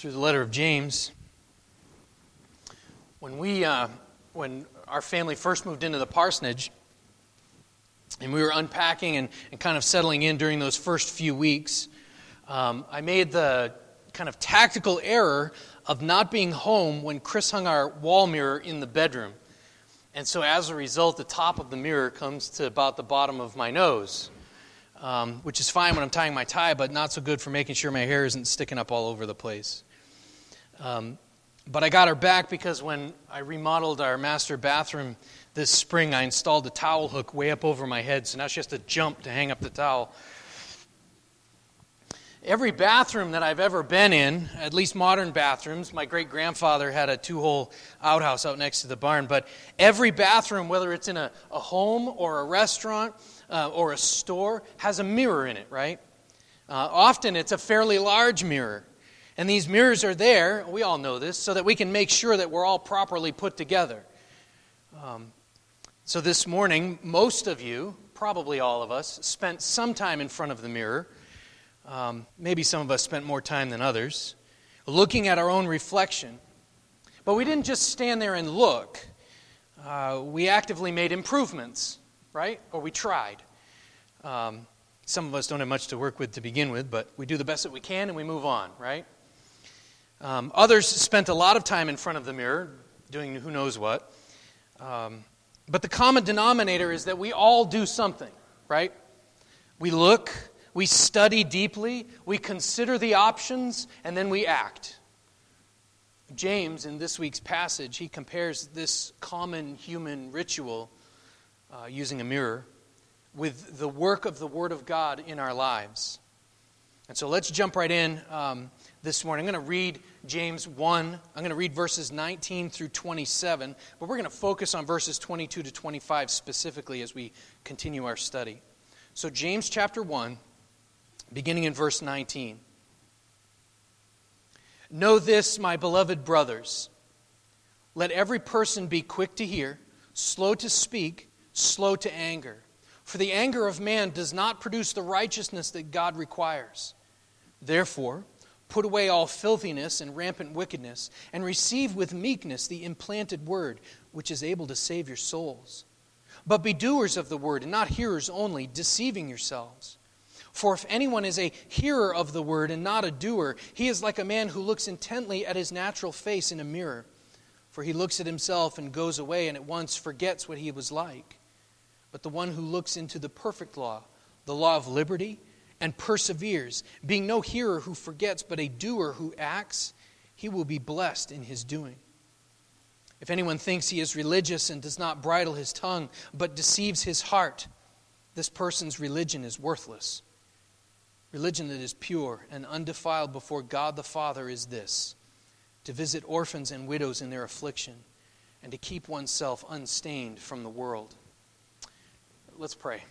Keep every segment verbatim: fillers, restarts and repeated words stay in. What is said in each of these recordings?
through the letter of James. When we, uh, when our family first moved into the parsonage, and we were unpacking and, and kind of settling in during those first few weeks, um, I made the kind of tactical error of not being home when Chris hung our wall mirror in the bedroom. And so as a result, the top of the mirror comes to about the bottom of my nose, um, which is fine when I'm tying my tie, but not so good for making sure my hair isn't sticking up all over the place. Um, but I got her back because when I remodeled our master bathroom this spring, I installed a towel hook way up over my head, so now she has to jump to hang up the towel. Every bathroom that I've ever been in, at least modern bathrooms, my great-grandfather had a two-hole outhouse out next to the barn, but every bathroom, whether it's in a, a home or a restaurant uh, or a store, has a mirror in it, right? Uh, often it's a fairly large mirror. And these mirrors are there, we all know this, so that we can make sure that we're all properly put together. Um, so this morning, most of you, probably all of us, spent some time in front of the mirror. Um, maybe some of us spent more time than others, looking at our own reflection. But we didn't just stand there and look. Uh, we actively made improvements, right? Or we tried. Um, some of us don't have much to work with to begin with, but we do the best that we can and we move on, right? Um, others spent a lot of time in front of the mirror, doing who knows what. Um, but the common denominator is that we all do something, right? We look, we study deeply, we consider the options, and then we act. James, in this week's passage, he compares this common human ritual, uh, using a mirror, with the work of the Word of God in our lives. And so let's jump right in um, this morning. I'm going to read James one. I'm going to read verses nineteen through twenty-seven, but we're going to focus on verses twenty-two to twenty-five specifically as we continue our study. So James chapter one, beginning in verse nineteen. Know this, my beloved brothers. Let every person be quick to hear, slow to speak, slow to anger. For the anger of man does not produce the righteousness that God requires. Therefore, put away all filthiness and rampant wickedness, and receive with meekness the implanted word, which is able to save your souls. But be doers of the word, and not hearers only, deceiving yourselves. For if anyone is a hearer of the word and not a doer, he is like a man who looks intently at his natural face in a mirror. For he looks at himself and goes away and at once forgets what he was like. But the one who looks into the perfect law, the law of liberty, and perseveres, being no hearer who forgets, but a doer who acts, he will be blessed in his doing. If anyone thinks he is religious and does not bridle his tongue, but deceives his heart, this person's religion is worthless. Religion that is pure and undefiled before God the Father is this: to visit orphans and widows in their affliction, and to keep oneself unstained from the world. Let's pray.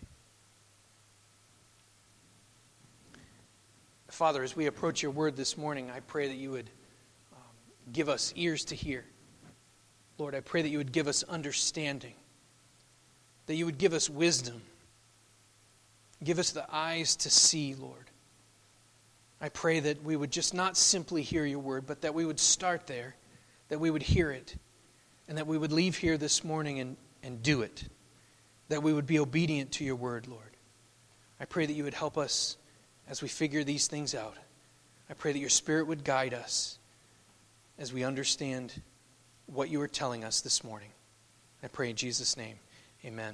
Father, as we approach your word this morning, I pray that you would um, give us ears to hear. Lord, I pray that you would give us understanding, that you would give us wisdom, give us the eyes to see, Lord. I pray that we would just not simply hear your word, but that we would start there, that we would hear it, and that we would leave here this morning and, and do it, that we would be obedient to your word, Lord. I pray that you would help us as we figure these things out. I pray that your Spirit would guide us as we understand what you are telling us this morning. I pray in Jesus' name, amen.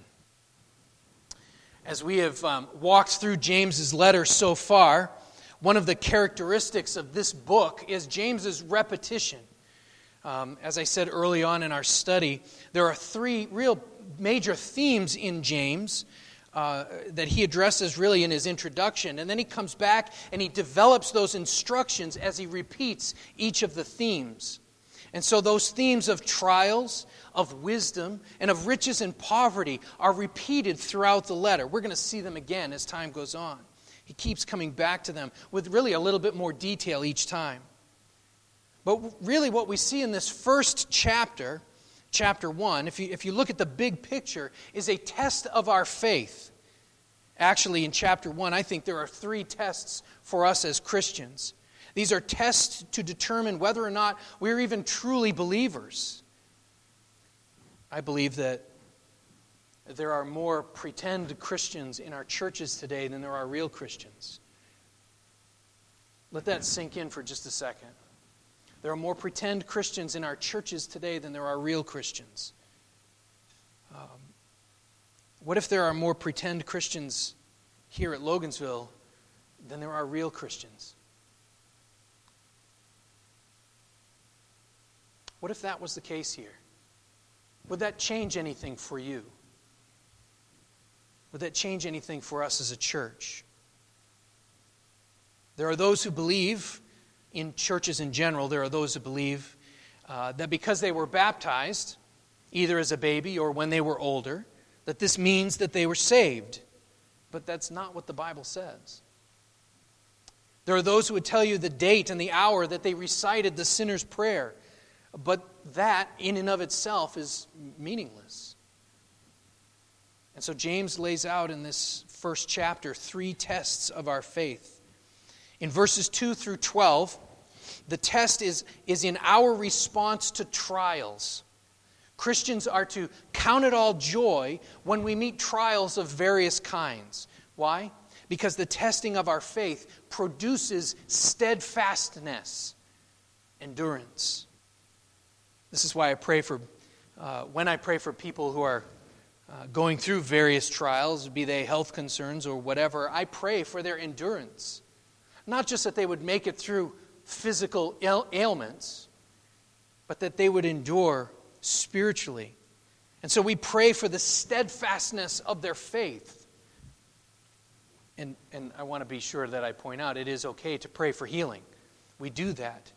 As we have um, walked through James's letter so far, one of the characteristics of this book is James's repetition. Um, as I said early on in our study, there are three real major themes in James Uh, that he addresses really in his introduction. And then he comes back and he develops those instructions as he repeats each of the themes. And so those themes of trials, of wisdom, and of riches and poverty are repeated throughout the letter. We're going to see them again as time goes on. He keeps coming back to them with really a little bit more detail each time. But really what we see in this first chapter, chapter one, if you, if you look at the big picture, is a test of our faith. Actually, in chapter one, I think there are three tests for us as Christians. These are tests to determine whether or not we're even truly believers. I believe that there are more pretend Christians in our churches today than there are real Christians. Let that sink in for just a second. There are more pretend Christians in our churches today than there are real Christians. Um, what if there are more pretend Christians here at Logansville than there are real Christians? What if that was the case here? Would that change anything for you? Would that change anything for us as a church? There are those who believe, in churches in general, there are those who believe uh, that because they were baptized, either as a baby or when they were older, that this means that they were saved. But that's not what the Bible says. There are those who would tell you the date and the hour that they recited the sinner's prayer. But that, in and of itself, is meaningless. And so James lays out in this first chapter three tests of our faith. In verses two through twelve, the test is, is in our response to trials. Christians are to count it all joy when we meet trials of various kinds. Why? Because the testing of our faith produces steadfastness, endurance. This is why I pray for, uh, when I pray for people who are uh, going through various trials, be they health concerns or whatever, I pray for their endurance. Not just that they would make it through physical ail- ailments, but that they would endure spiritually. And so we pray for the steadfastness of their faith. And, and I want to be sure that I point out, it is okay to pray for healing. We do that.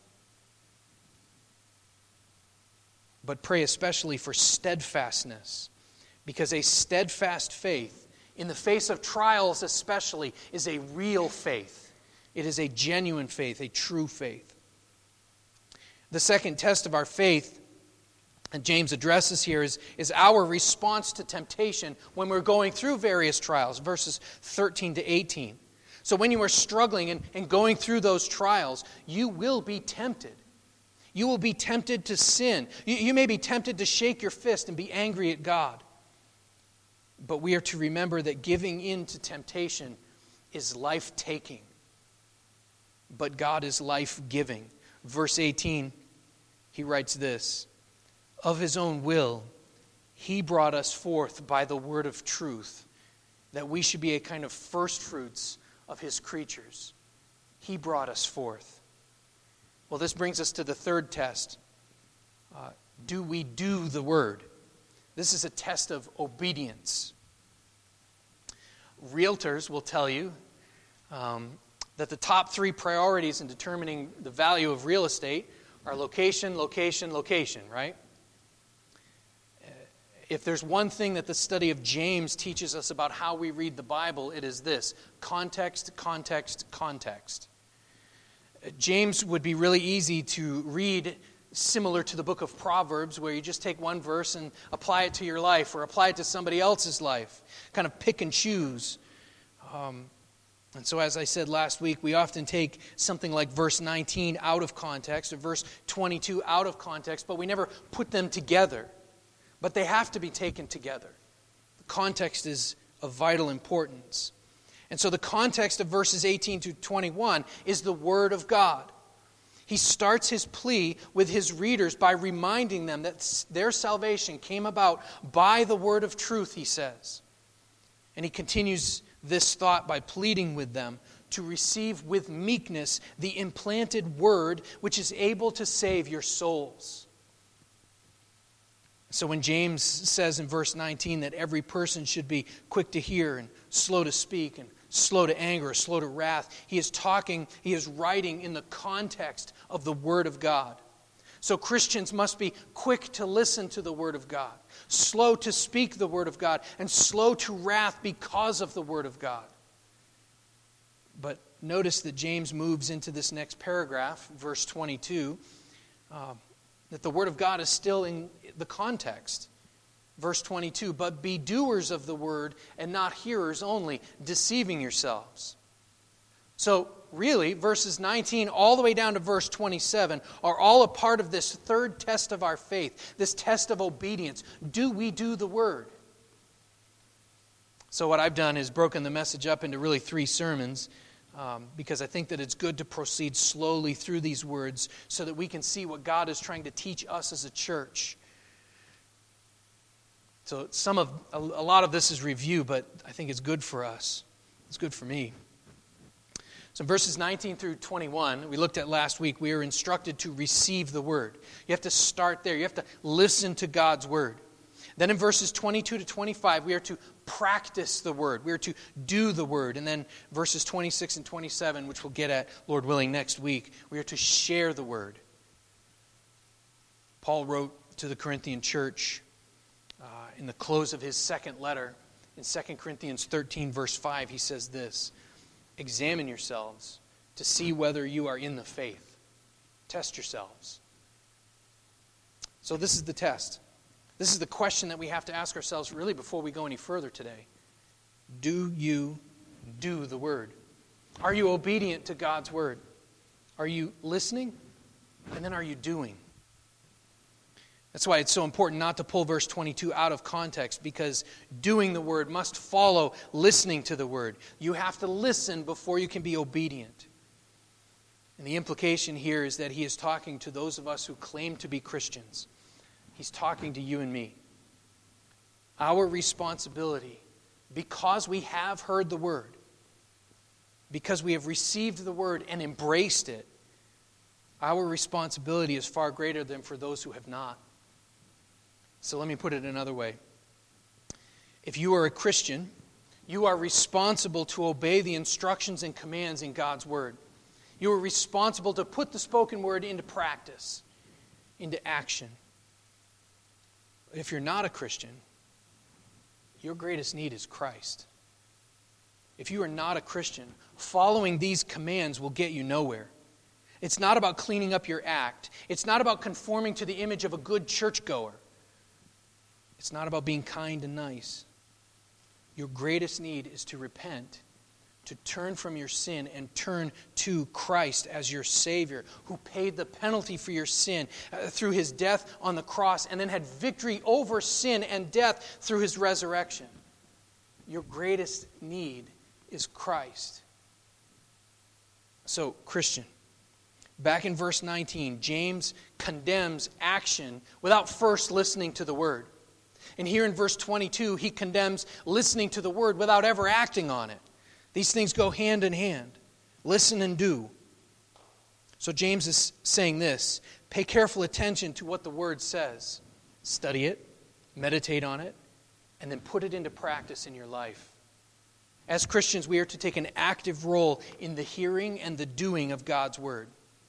But pray especially for steadfastness, because a steadfast faith, in the face of trials especially, is a real faith. It is a genuine faith, a true faith. The second test of our faith that James addresses here is, is our response to temptation when we're going through various trials, verses thirteen to eighteen. So when you are struggling and, and going through those trials, you will be tempted. You will be tempted to sin. You, you may be tempted to shake your fist and be angry at God. But we are to remember that giving in to temptation is life-taking. But God is life-giving. Verse eighteen, he writes this, "Of his own will, he brought us forth by the word of truth, that we should be a kind of first fruits of his creatures. He brought us forth." Well, this brings us to the third test. Uh, do we do the word? This is a test of obedience. Realtors will tell you um, that the top three priorities in determining the value of real estate are location, location, location, right? If there's one thing that the study of James teaches us about how we read the Bible, it is this: context, context, context. James would be really easy to read, similar to the book of Proverbs, where you just take one verse and apply it to your life or apply it to somebody else's life, kind of pick and choose. Um, and so as I said last week, we often take something like verse nineteen out of context or verse twenty-two out of context, but we never put them together. But they have to be taken together. The context is of vital importance. And so the context of verses eighteen to twenty-one is the Word of God. He starts his plea with his readers by reminding them that their salvation came about by the word of truth, he says. And he continues this thought by pleading with them to receive with meekness the implanted word which is able to save your souls. So when James says in verse nineteen that every person should be quick to hear and slow to speak and slow to anger, slow to wrath, he is talking, he is writing in the context of the Word of God. So Christians must be quick to listen to the Word of God, slow to speak the Word of God, and slow to wrath because of the Word of God. But notice that James moves into this next paragraph, verse twenty-two, uh, that the Word of God is still in the context. Verse twenty-two, "But be doers of the word and not hearers only, deceiving yourselves." So really, verses nineteen all the way down to verse twenty-seven are all a part of this third test of our faith, this test of obedience. Do we do the Word? So what I've done is broken the message up into really three sermons, um, because I think that it's good to proceed slowly through these words so that we can see what God is trying to teach us as a church. So some of a, a lot of this is review, but I think it's good for us. It's good for me. So in verses nineteen through twenty-one, we looked at last week, we are instructed to receive the Word. You have to start there. You have to listen to God's Word. Then in verses twenty-two to twenty-five, we are to practice the Word. We are to do the Word. And then verses twenty-six and twenty-seven, which we'll get at, Lord willing, next week, we are to share the Word. Paul wrote to the Corinthian church uh, in the close of his second letter, in Second Corinthians thirteen, verse five, he says this, "Examine yourselves to see whether you are in the faith. Test yourselves." So this is the test. This is the question that we have to ask ourselves really before we go any further today. Do you do the Word? Are you obedient to God's Word? Are you listening? And then are you doing? That's why it's so important not to pull verse twenty-two out of context, because doing the Word must follow listening to the Word. You have to listen before you can be obedient. And the implication here is that he is talking to those of us who claim to be Christians. He's talking to you and me. Our responsibility, because we have heard the Word, because we have received the Word and embraced it, our responsibility is far greater than for those who have not. So let me put it another way. If you are a Christian, you are responsible to obey the instructions and commands in God's Word. You are responsible to put the spoken Word into practice, into action. If you're not a Christian, your greatest need is Christ. If you are not a Christian, following these commands will get you nowhere. It's not about cleaning up your act. It's not about conforming to the image of a good churchgoer. It's not about being kind and nice. Your greatest need is to repent, to turn from your sin and turn to Christ as your Savior, who paid the penalty for your sin uh, through His death on the cross and then had victory over sin and death through His resurrection. Your greatest need is Christ. So, Christian, back in verse nineteen, James condemns action without first listening to the Word. And here in verse twenty-two, he condemns listening to the Word without ever acting on it. These things go hand in hand. Listen and do. So James is saying this: pay careful attention to what the Word says. Study it, meditate on it, and then put it into practice in your life. As Christians, we are to take an active role in the hearing and the doing of God's Word.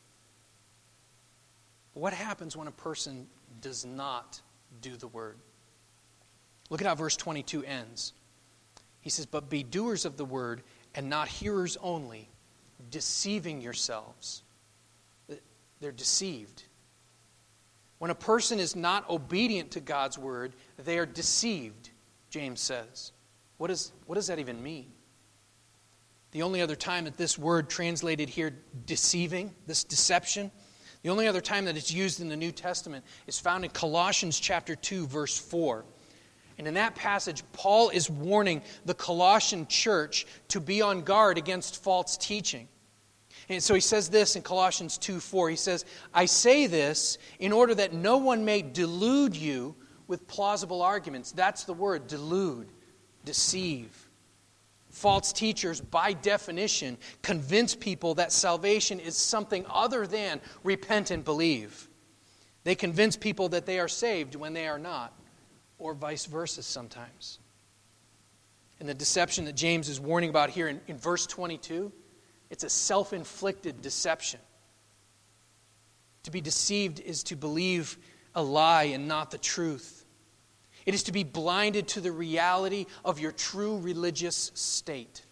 What happens when a person does not do the Word? Look at how verse twenty-two ends. He says, "But be doers of the Word and not hearers only, deceiving yourselves." They're deceived. When a person is not obedient to God's Word, they are deceived, James says. What, is, what does that even mean? The only other time that this word translated here, deceiving, this deception, the only other time that it's used in the New Testament is found in Colossians chapter two, verse four. And in that passage, Paul is warning the Colossian church to be on guard against false teaching. And so he says this in Colossians two four. He says, "I say this in order that no one may delude you with plausible arguments." That's the word, delude, deceive. False teachers, by definition, convince people that salvation is something other than repent and believe. They convince people that they are saved when they are not, or vice versa sometimes. And the deception that James is warning about here in, in verse twenty-two, it's a self-inflicted deception. To be deceived is to believe a lie and not the truth. It is to be blinded to the reality of your true religious state.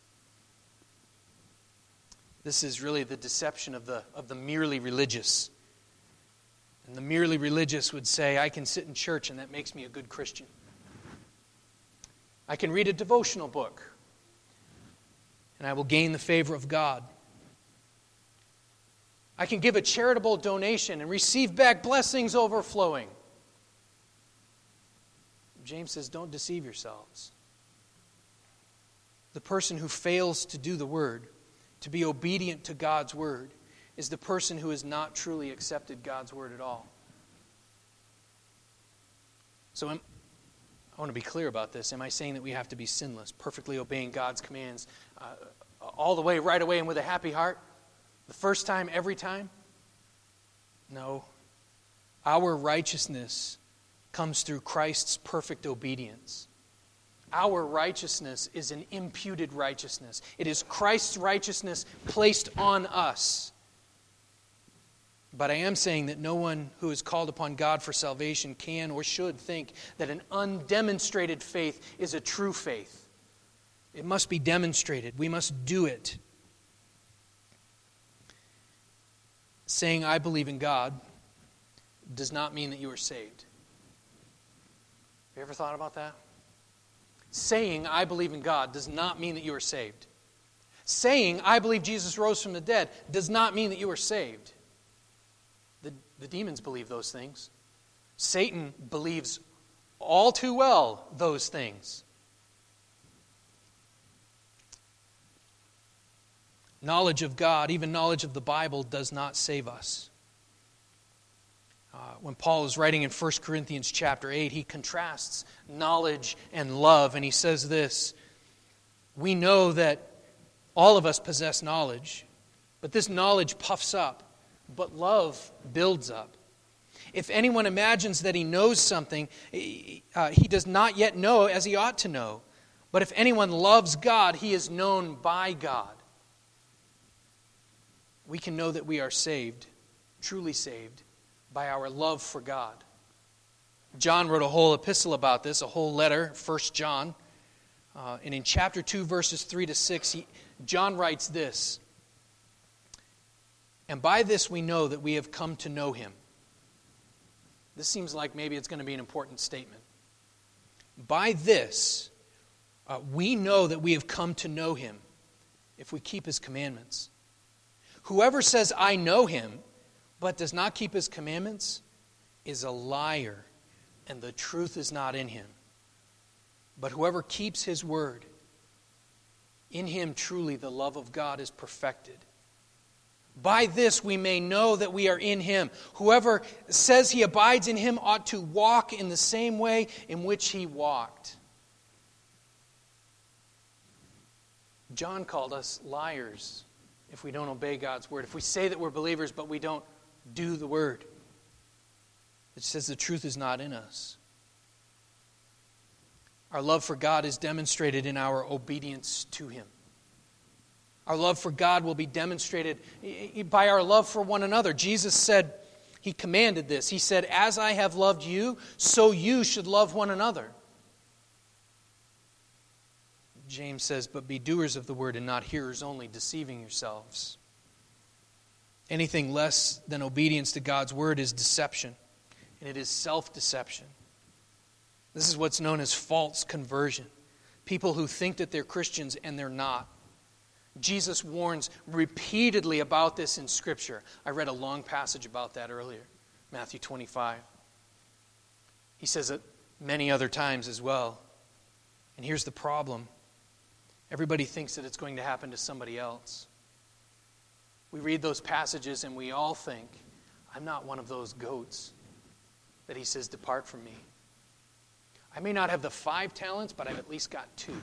This is really the deception of the, of the merely religious. And the merely religious would say, I can sit in church and that makes me a good Christian. I can read a devotional book and I will gain the favor of God. I can give a charitable donation and receive back blessings overflowing. James says, don't deceive yourselves. The person who fails to do the word, to be obedient to God's word, is the person who has not truly accepted God's word at all. So am, I want to be clear about this. Am I saying that we have to be sinless, perfectly obeying God's commands uh, all the way, right away, and with a happy heart? The first time, every time? No. Our righteousness comes through Christ's perfect obedience. Our righteousness is an imputed righteousness. It is Christ's righteousness placed on us. But I am saying that no one who is called upon God for salvation can or should think that an undemonstrated faith is a true faith. It must be demonstrated. We must do it. Saying, I believe in God, does not mean that you are saved. Have you ever thought about that? Saying, I believe in God, does not mean that you are saved. Saying, I believe Jesus rose from the dead, does not mean that you are saved. The, the demons believe those things. Satan believes all too well those things. Knowledge of God, even knowledge of the Bible, does not save us. Uh, when Paul is writing in First Corinthians chapter eight, he contrasts knowledge and love, and he says this: we know that all of us possess knowledge, but this knowledge puffs up, but love builds up. If anyone imagines that he knows something, uh, he does not yet know as he ought to know. But if anyone loves God, he is known by God. We can know that we are saved, truly saved, by our love for God. John wrote a whole epistle about this, a whole letter, First John. Uh, and in chapter two, verses three to six, he, John writes this: and by this we know that we have come to know him. This seems like maybe it's going to be an important statement. By this, uh, we know that we have come to know him if we keep his commandments. Whoever says, I know him, but does not keep his commandments, is a liar, and the truth is not in him. But whoever keeps his word, in him truly the love of God is perfected. By this we may know that we are in him. Whoever says he abides in him ought to walk in the same way in which he walked. John called us liars if we don't obey God's word. If we say that we're believers but we don't do the word. It says the truth is not in us. Our love for God is demonstrated in our obedience to him. Our love for God will be demonstrated by our love for one another. Jesus said, he commanded this. He said, as I have loved you, so you should love one another. James says, but be doers of the word and not hearers only, deceiving yourselves. Anything less than obedience to God's word is deception, and it is self-deception. This is what's known as false conversion. People who think that they're Christians and they're not. Jesus warns repeatedly about this in Scripture. I read a long passage about that earlier, Matthew twenty-five. He says it many other times as well. And here's the problem. Everybody thinks that it's going to happen to somebody else. We read those passages and we all think, I'm not one of those goats that he says, depart from me. I may not have the five talents, but I've at least got two.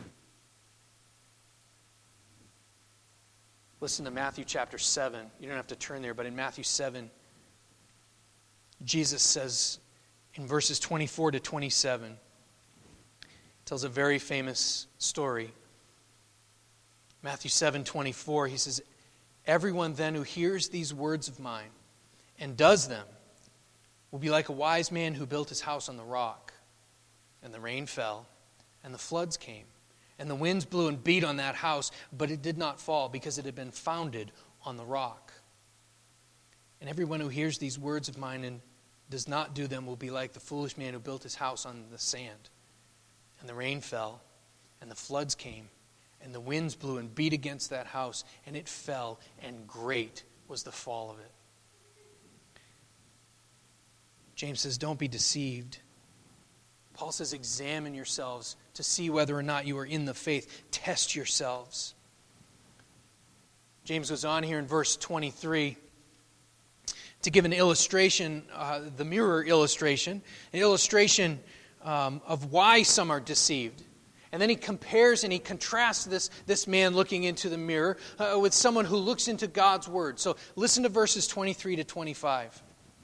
Listen to Matthew chapter seven. You don't have to turn there, but in Matthew seven, Jesus says in verses twenty-four to twenty-seven, tells a very famous story. Matthew seven twenty-four, he says, everyone then who hears these words of mine and does them will be like a wise man who built his house on the rock. And the rain fell, and the floods came, and the winds blew and beat on that house, but it did not fall because it had been founded on the rock. And everyone who hears these words of mine and does not do them will be like the foolish man who built his house on the sand. And the rain fell, and the floods came, and the winds blew and beat against that house, and it fell, and great was the fall of it. James says, don't be deceived. Paul says, examine yourselves to see whether or not you are in the faith. Test yourselves. James goes on here in verse twenty-three to give an illustration, uh, the mirror illustration, an illustration um, of why some are deceived. And then he compares and he contrasts this, this man looking into the mirror uh, with someone who looks into God's Word. So listen to verses twenty-three to twenty-five.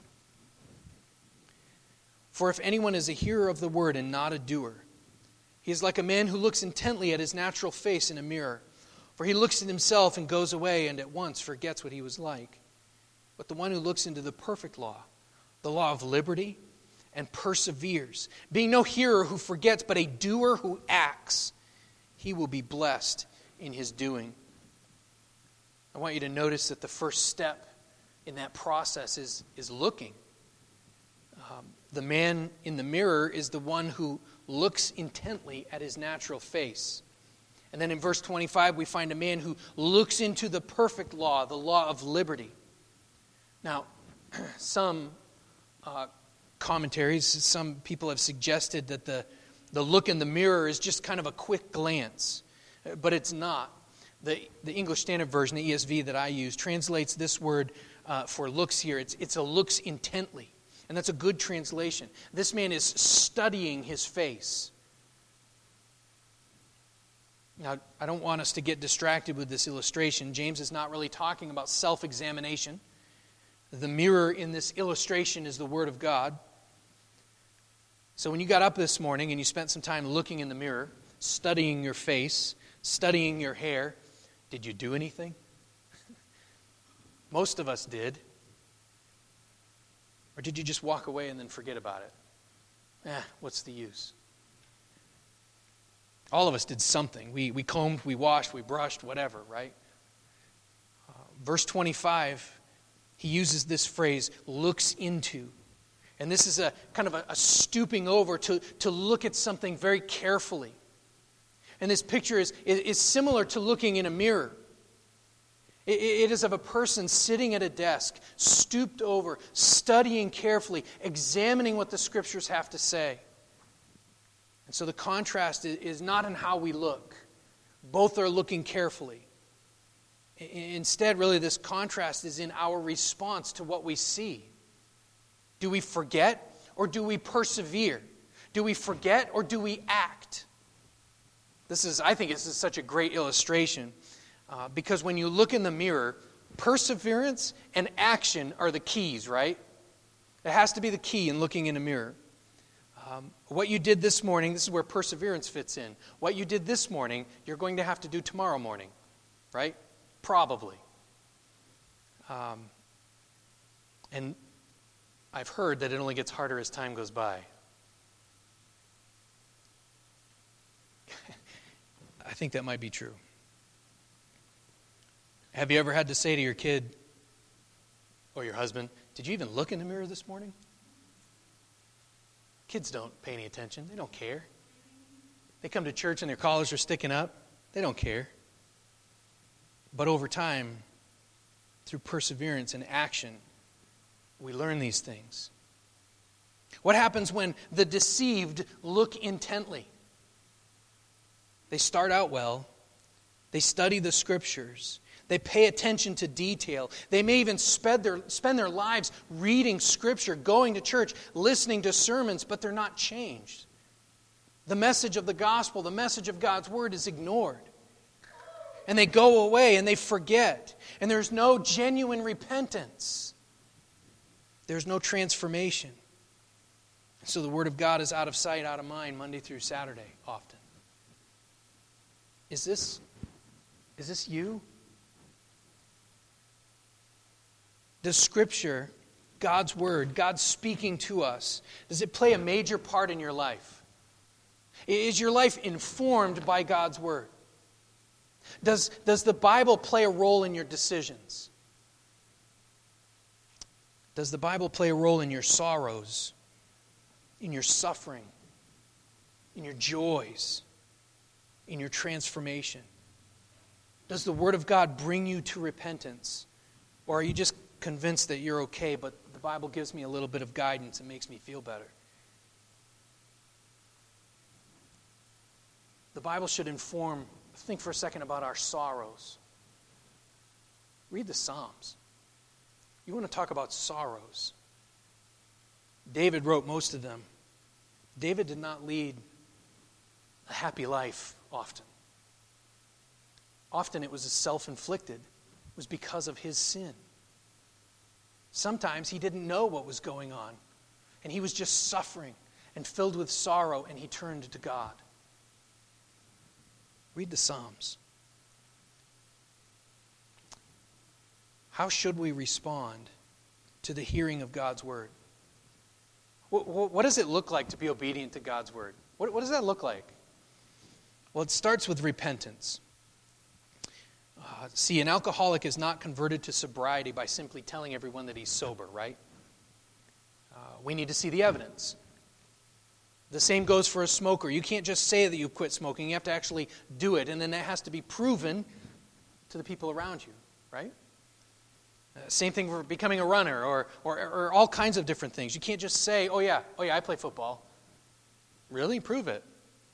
For if anyone is a hearer of the word and not a doer, he is like a man who looks intently at his natural face in a mirror. For he looks at himself and goes away and at once forgets what he was like. But the one who looks into the perfect law, the law of liberty, and perseveres, being no hearer who forgets, but a doer who acts, he will be blessed in his doing. I want you to notice that the first step in that process is, is looking. Um, the man in the mirror is the one who looks intently at his natural face. And then in verse twenty-five, we find a man who looks into the perfect law, the law of liberty. Now, some uh, commentaries, some people have suggested that the, the look in the mirror is just kind of a quick glance, but it's not. The, the English Standard Version, the E S V that I use, translates this word uh, for looks here. It's, it's a looks intently. And that's a good translation. This man is studying his face. Now, I don't want us to get distracted with this illustration. James is not really talking about self-examination. The mirror in this illustration is the Word of God. So when you got up this morning and you spent some time looking in the mirror, studying your face, studying your hair, did you do anything? Most of us did. Or did you just walk away and then forget about it? Eh, what's the use? All of us did something. We, we combed, we washed, we brushed, whatever, right? Uh, verse twenty-five, he uses this phrase, looks into. And this is a kind of a, a stooping over to, to look at something very carefully. And this picture is, is, is similar to looking in a mirror. It, it is of a person sitting at a desk, stooped over, studying carefully, examining what the Scriptures have to say. And so the contrast is, is not in how we look. Both are looking carefully. Instead, really, this contrast is in our response to what we see. Do we forget or do we persevere? Do we forget or do we act? This is, I think this is such a great illustration uh, because when you look in the mirror, perseverance and action are the keys, right? It has to be the key in looking in a mirror. Um, what you did this morning, this is where perseverance fits in. What you did this morning, you're going to have to do tomorrow morning, right? Probably. Um, and I've heard that it only gets harder as time goes by. I think that might be true. Have you ever had to say to your kid or your husband, did you even look in the mirror this morning? Kids don't pay any attention. They don't care. They come to church and their collars are sticking up. They don't care. But over time, through perseverance and action, we learn these things. What happens when the deceived look intently? They start out well. They study the Scriptures. They pay attention to detail. They may even spend their, spend their lives reading Scripture, going to church, listening to sermons, but they're not changed. The message of the gospel, the message of God's Word is ignored. And they go away and they forget. And there's no genuine repentance. There's no transformation. So the Word of God is out of sight, out of mind, Monday through Saturday, often. Is this, is this you? Does Scripture, God's Word, God speaking to us, does it play a major part in your life? Is your life informed by God's Word? Does, does the Bible play a role in your decisions? Does the Bible play a role in your sorrows, in your suffering, in your joys, in your transformation? Does the Word of God bring you to repentance? Or are you just convinced that you're okay, but the Bible gives me a little bit of guidance and makes me feel better. The Bible should inform, think for a second about our sorrows. Read the Psalms. You want to talk about sorrows. David wrote most of them. David did not lead a happy life often. Often it was self-inflicted. It was because of his sin. Sometimes he didn't know what was going on, and he was just suffering and filled with sorrow, and he turned to God. Read the Psalms. How should we respond to the hearing of God's word? What, what, what does it look like to be obedient to God's word? What, what does that look like? Well, it starts with repentance. Uh, see, an alcoholic is not converted to sobriety by simply telling everyone that he's sober, right? Uh, we need to see the evidence. The same goes for a smoker. You can't just say that you've quit smoking. You have to actually do it, and then that has to be proven to the people around you, right? Uh, same thing for becoming a runner or, or or all kinds of different things. You can't just say, oh yeah, oh yeah, I play football. Really? Prove it.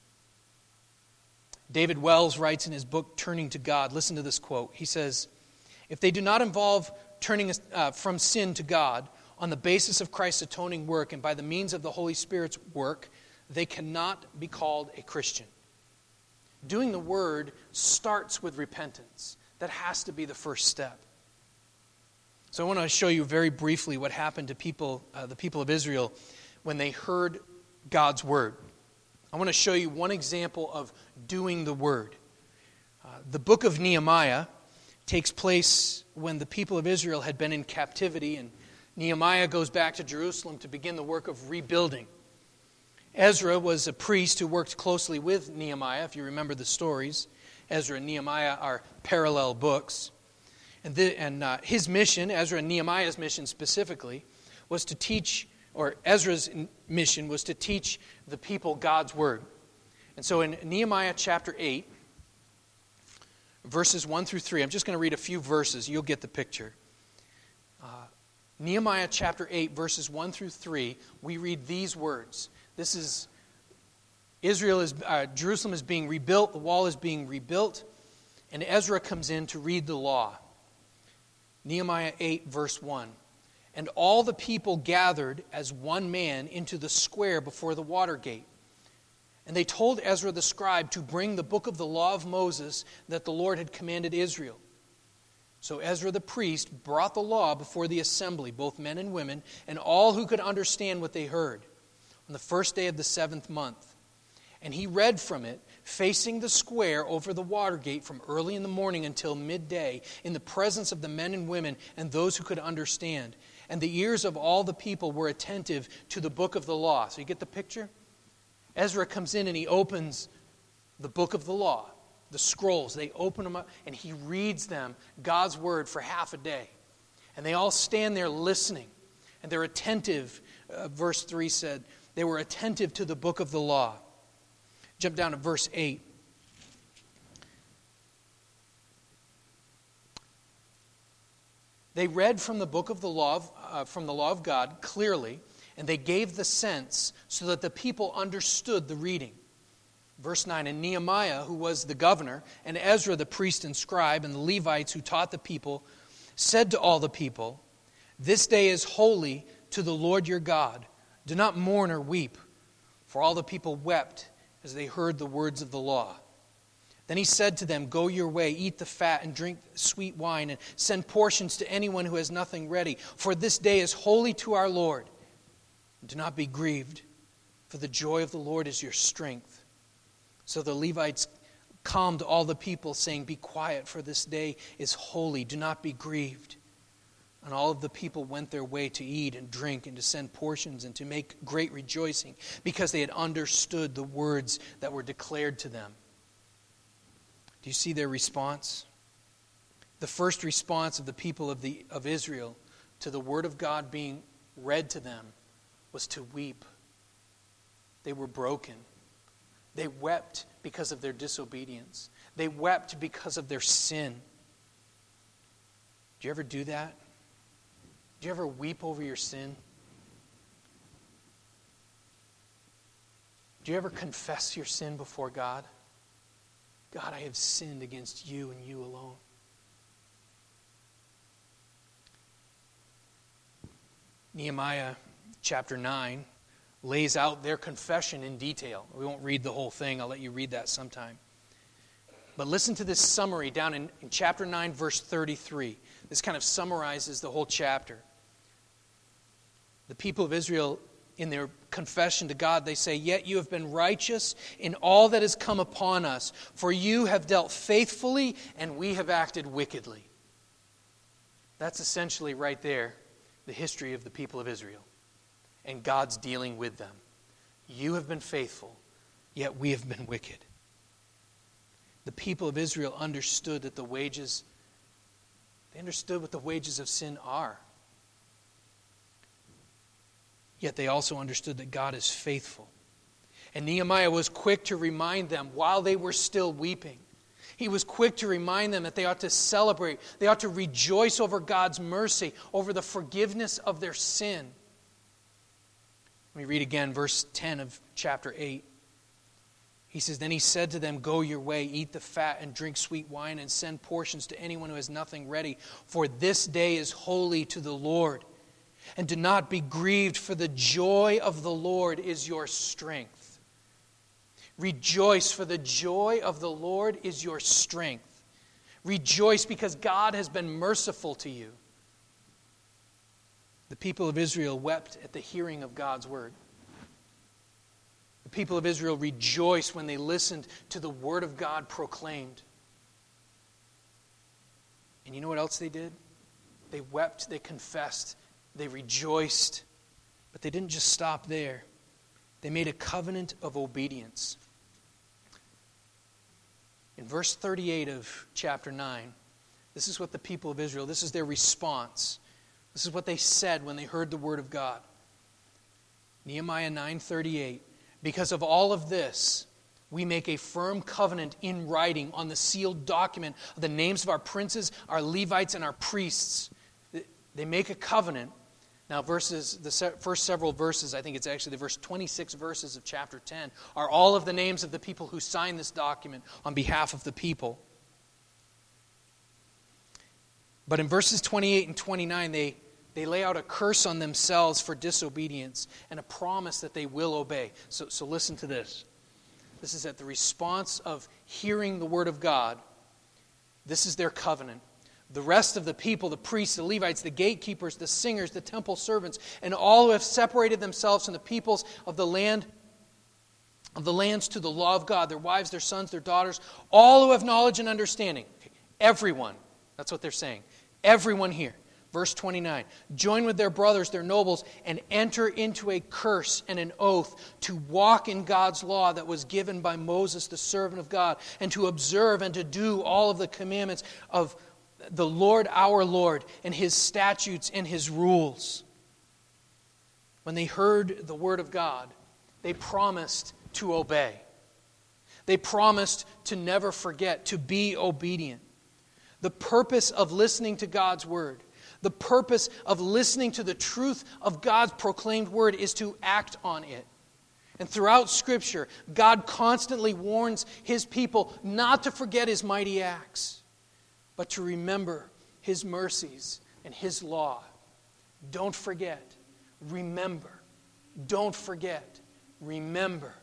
David Wells writes in his book, Turning to God, listen to this quote. He says, if they do not involve turning uh, from sin to God on the basis of Christ's atoning work and by the means of the Holy Spirit's work, they cannot be called a Christian. Doing the word starts with repentance. That has to be the first step. So I want to show you very briefly what happened to people, uh, the people of Israel when they heard God's word. I want to show you one example of doing the word. Uh, the book of Nehemiah takes place when the people of Israel had been in captivity, and Nehemiah goes back to Jerusalem to begin the work of rebuilding. Ezra was a priest who worked closely with Nehemiah, if you remember the stories. Ezra and Nehemiah are parallel books. And, the, and uh, his mission, Ezra and Nehemiah's mission specifically, was to teach, or Ezra's mission was to teach the people God's word. And so in Nehemiah chapter eight, verses one through three, I'm just going to read a few verses. You'll get the picture. Uh, Nehemiah chapter eight, verses one through three, we read these words. This is, Israel is, uh, Jerusalem is being rebuilt, the wall is being rebuilt, and Ezra comes in to read the law. Nehemiah eight, verse one. And all the people gathered as one man into the square before the water gate. And they told Ezra the scribe to bring the book of the law of Moses that the Lord had commanded Israel. So Ezra the priest brought the law before the assembly, both men and women, and all who could understand what they heard, on the first day of the seventh month. And he read from it, facing the square over the water gate from early in the morning until midday, in the presence of the men and women and those who could understand. And the ears of all the people were attentive to the book of the law. So you get the picture? Ezra comes in and he opens the book of the law, the scrolls. They open them up and he reads them, God's word, for half a day. And they all stand there listening. And they're attentive. Uh, verse three said, they were attentive to the book of the law. Jump down to verse eight. They read from the book of the law, of, uh, from the law of God clearly, and they gave the sense so that the people understood the reading. Verse nine, and Nehemiah, who was the governor, and Ezra, the priest and scribe, and the Levites who taught the people, said to all the people, this day is holy to the Lord your God. Do not mourn or weep. For all the people wept as they heard the words of the law. Then he said to them, go your way, eat the fat and drink sweet wine, and send portions to anyone who has nothing ready. For this day is holy to our Lord. And do not be grieved, for the joy of the Lord is your strength. So the Levites calmed all the people, saying, be quiet, for this day is holy. Do not be grieved. And all of the people went their way to eat and drink and to send portions and to make great rejoicing, because they had understood the words that were declared to them. Do you see their response? The first response of the people of, the, of Israel to the word of God being read to them was to weep. They were broken. They wept because of their disobedience. They wept because of their sin. Do you ever do that? Do you ever weep over your sin? Do you ever confess your sin before God? God, I have sinned against you and you alone. Nehemiah chapter nine lays out their confession in detail. We won't read the whole thing. I'll let you read that sometime. But listen to this summary down in, in chapter nine, verse thirty-three. This kind of summarizes the whole chapter. The people of Israel, in their confession to God, they say, "Yet you have been righteous in all that has come upon us, for you have dealt faithfully, and we have acted wickedly." That's essentially right there the history of the people of Israel and God's dealing with them. You have been faithful, yet we have been wicked. The people of Israel understood that the wages, they understood what the wages of sin are. Yet they also understood that God is faithful. And Nehemiah was quick to remind them while they were still weeping. He was quick to remind them that they ought to celebrate. They ought to rejoice over God's mercy, over the forgiveness of their sin. Let me read again verse ten of chapter eight. He says, "Then he said to them, 'Go your way, eat the fat and drink sweet wine, and send portions to anyone who has nothing ready. For this day is holy to the Lord. And do not be grieved, for the joy of the Lord is your strength.'" Rejoice, for the joy of the Lord is your strength. Rejoice because God has been merciful to you. The people of Israel wept at the hearing of God's word. The people of Israel rejoiced when they listened to the word of God proclaimed. And you know what else they did? They wept, they confessed, they rejoiced. But they didn't just stop there. They made a covenant of obedience. In verse thirty-eight of chapter nine, this is what the people of Israel, this is their response. This is what they said when they heard the word of God. Nehemiah nine thirty-eight, "Because of all of this, we make a firm covenant in writing on the sealed document of the names of our princes, our Levites, and our priests." They make a covenant. Now, verses, the first several verses, I think it's actually the verse twenty-six verses of chapter ten, are all of the names of the people who signed this document on behalf of the people. But in verses twenty-eight and twenty-nine, they, they lay out a curse on themselves for disobedience and a promise that they will obey. So, so listen to this. This is at the response of hearing the word of God. This is their covenant. The rest of the people, the priests, the Levites, the gatekeepers, the singers, the temple servants, and all who have separated themselves from the peoples of the land, of the lands to the law of God, their wives, their sons, their daughters, all who have knowledge and understanding. Everyone. That's what they're saying. Everyone here. Verse twenty-nine. "Join with their brothers, their nobles, and enter into a curse and an oath to walk in God's law that was given by Moses, the servant of God, and to observe and to do all of the commandments of the Lord our Lord, and His statutes and His rules." When they heard the word of God, they promised to obey. They promised to never forget, to be obedient. The purpose of listening to God's word, the purpose of listening to the truth of God's proclaimed word is to act on it. And throughout Scripture, God constantly warns His people not to forget His mighty acts, but to remember His mercies and His law. Don't forget. Remember. Don't forget. Remember.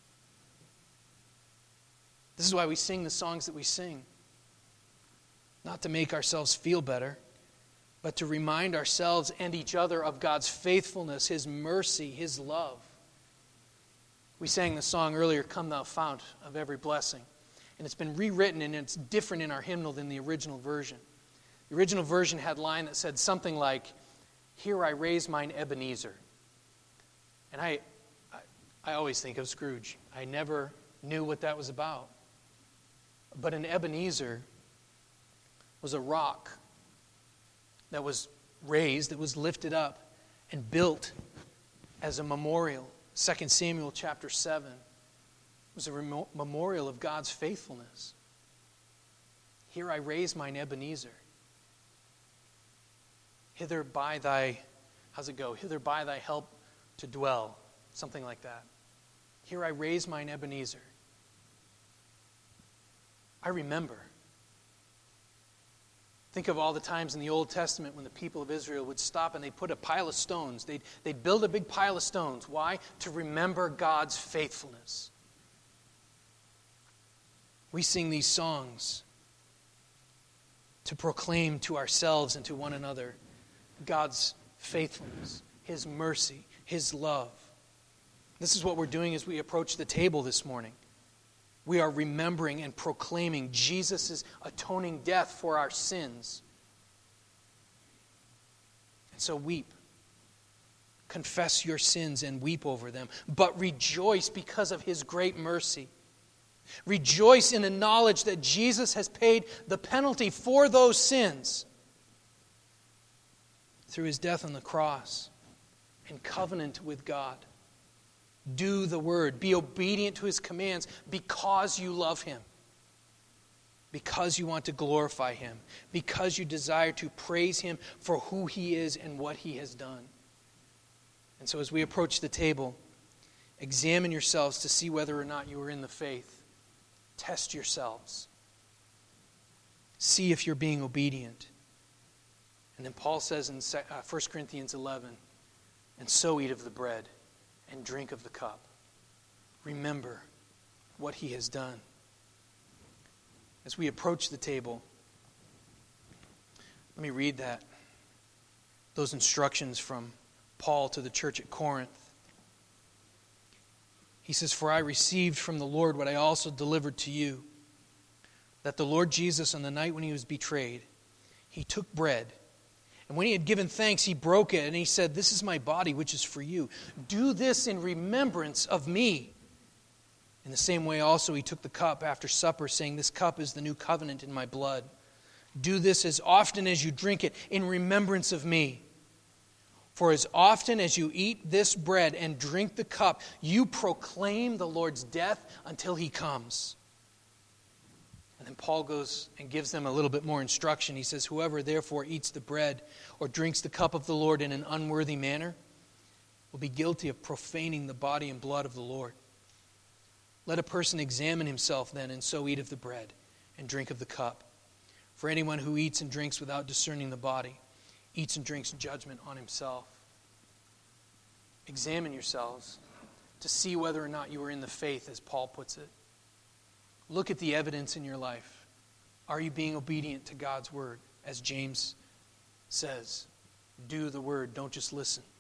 This is why we sing the songs that we sing. Not to make ourselves feel better, but to remind ourselves and each other of God's faithfulness, His mercy, His love. We sang the song earlier, "Come Thou Fount of Every Blessing." And it's been rewritten, and it's different in our hymnal than the original version. The original version had a line that said something like, "Here I raise mine Ebenezer." And I, I, I always think of Scrooge. I never knew what that was about. But an Ebenezer was a rock that was raised, that was lifted up and built as a memorial. Second Samuel chapter seven. Was a remo- memorial of God's faithfulness. Here I raise mine Ebenezer. Hither by thy, how's it go? Hither by thy help to dwell. Something like that. Here I raise mine Ebenezer. I remember. Think of all the times in the Old Testament when the people of Israel would stop and they'd put a pile of stones. They'd, they'd build a big pile of stones. Why? To remember God's faithfulness. We sing these songs to proclaim to ourselves and to one another God's faithfulness, His mercy, His love. This is what we're doing as we approach the table this morning. We are remembering and proclaiming Jesus' atoning death for our sins. And so weep. Confess your sins and weep over them. But rejoice because of His great mercy. Rejoice in the knowledge that Jesus has paid the penalty for those sins through His death on the cross and covenant with God. Do the word. Be obedient to His commands because you love Him. Because you want to glorify Him. Because you desire to praise Him for who He is and what He has done. And so as we approach the table, examine yourselves to see whether or not you are in the faith. Test yourselves. See if you're being obedient. And then Paul says in First Corinthians eleven, and so eat of the bread and drink of the cup. Remember what He has done. As we approach the table, let me read that. Those instructions from Paul to the church at Corinth. He says, "For I received from the Lord what I also delivered to you, that the Lord Jesus, on the night when He was betrayed, He took bread, and when He had given thanks, He broke it, and He said, 'This is my body, which is for you. Do this in remembrance of me.' In the same way also He took the cup after supper, saying, 'This cup is the new covenant in my blood. Do this as often as you drink it in remembrance of me. For as often as you eat this bread and drink the cup, you proclaim the Lord's death until He comes.'" And then Paul goes and gives them a little bit more instruction. He says, "Whoever therefore eats the bread or drinks the cup of the Lord in an unworthy manner will be guilty of profaning the body and blood of the Lord. Let a person examine himself then, and so eat of the bread and drink of the cup. For anyone who eats and drinks without discerning the body eats and drinks judgment on himself." Examine yourselves to see whether or not you are in the faith, as Paul puts it. Look at the evidence in your life. Are you being obedient to God's word? As James says, do the word, don't just listen.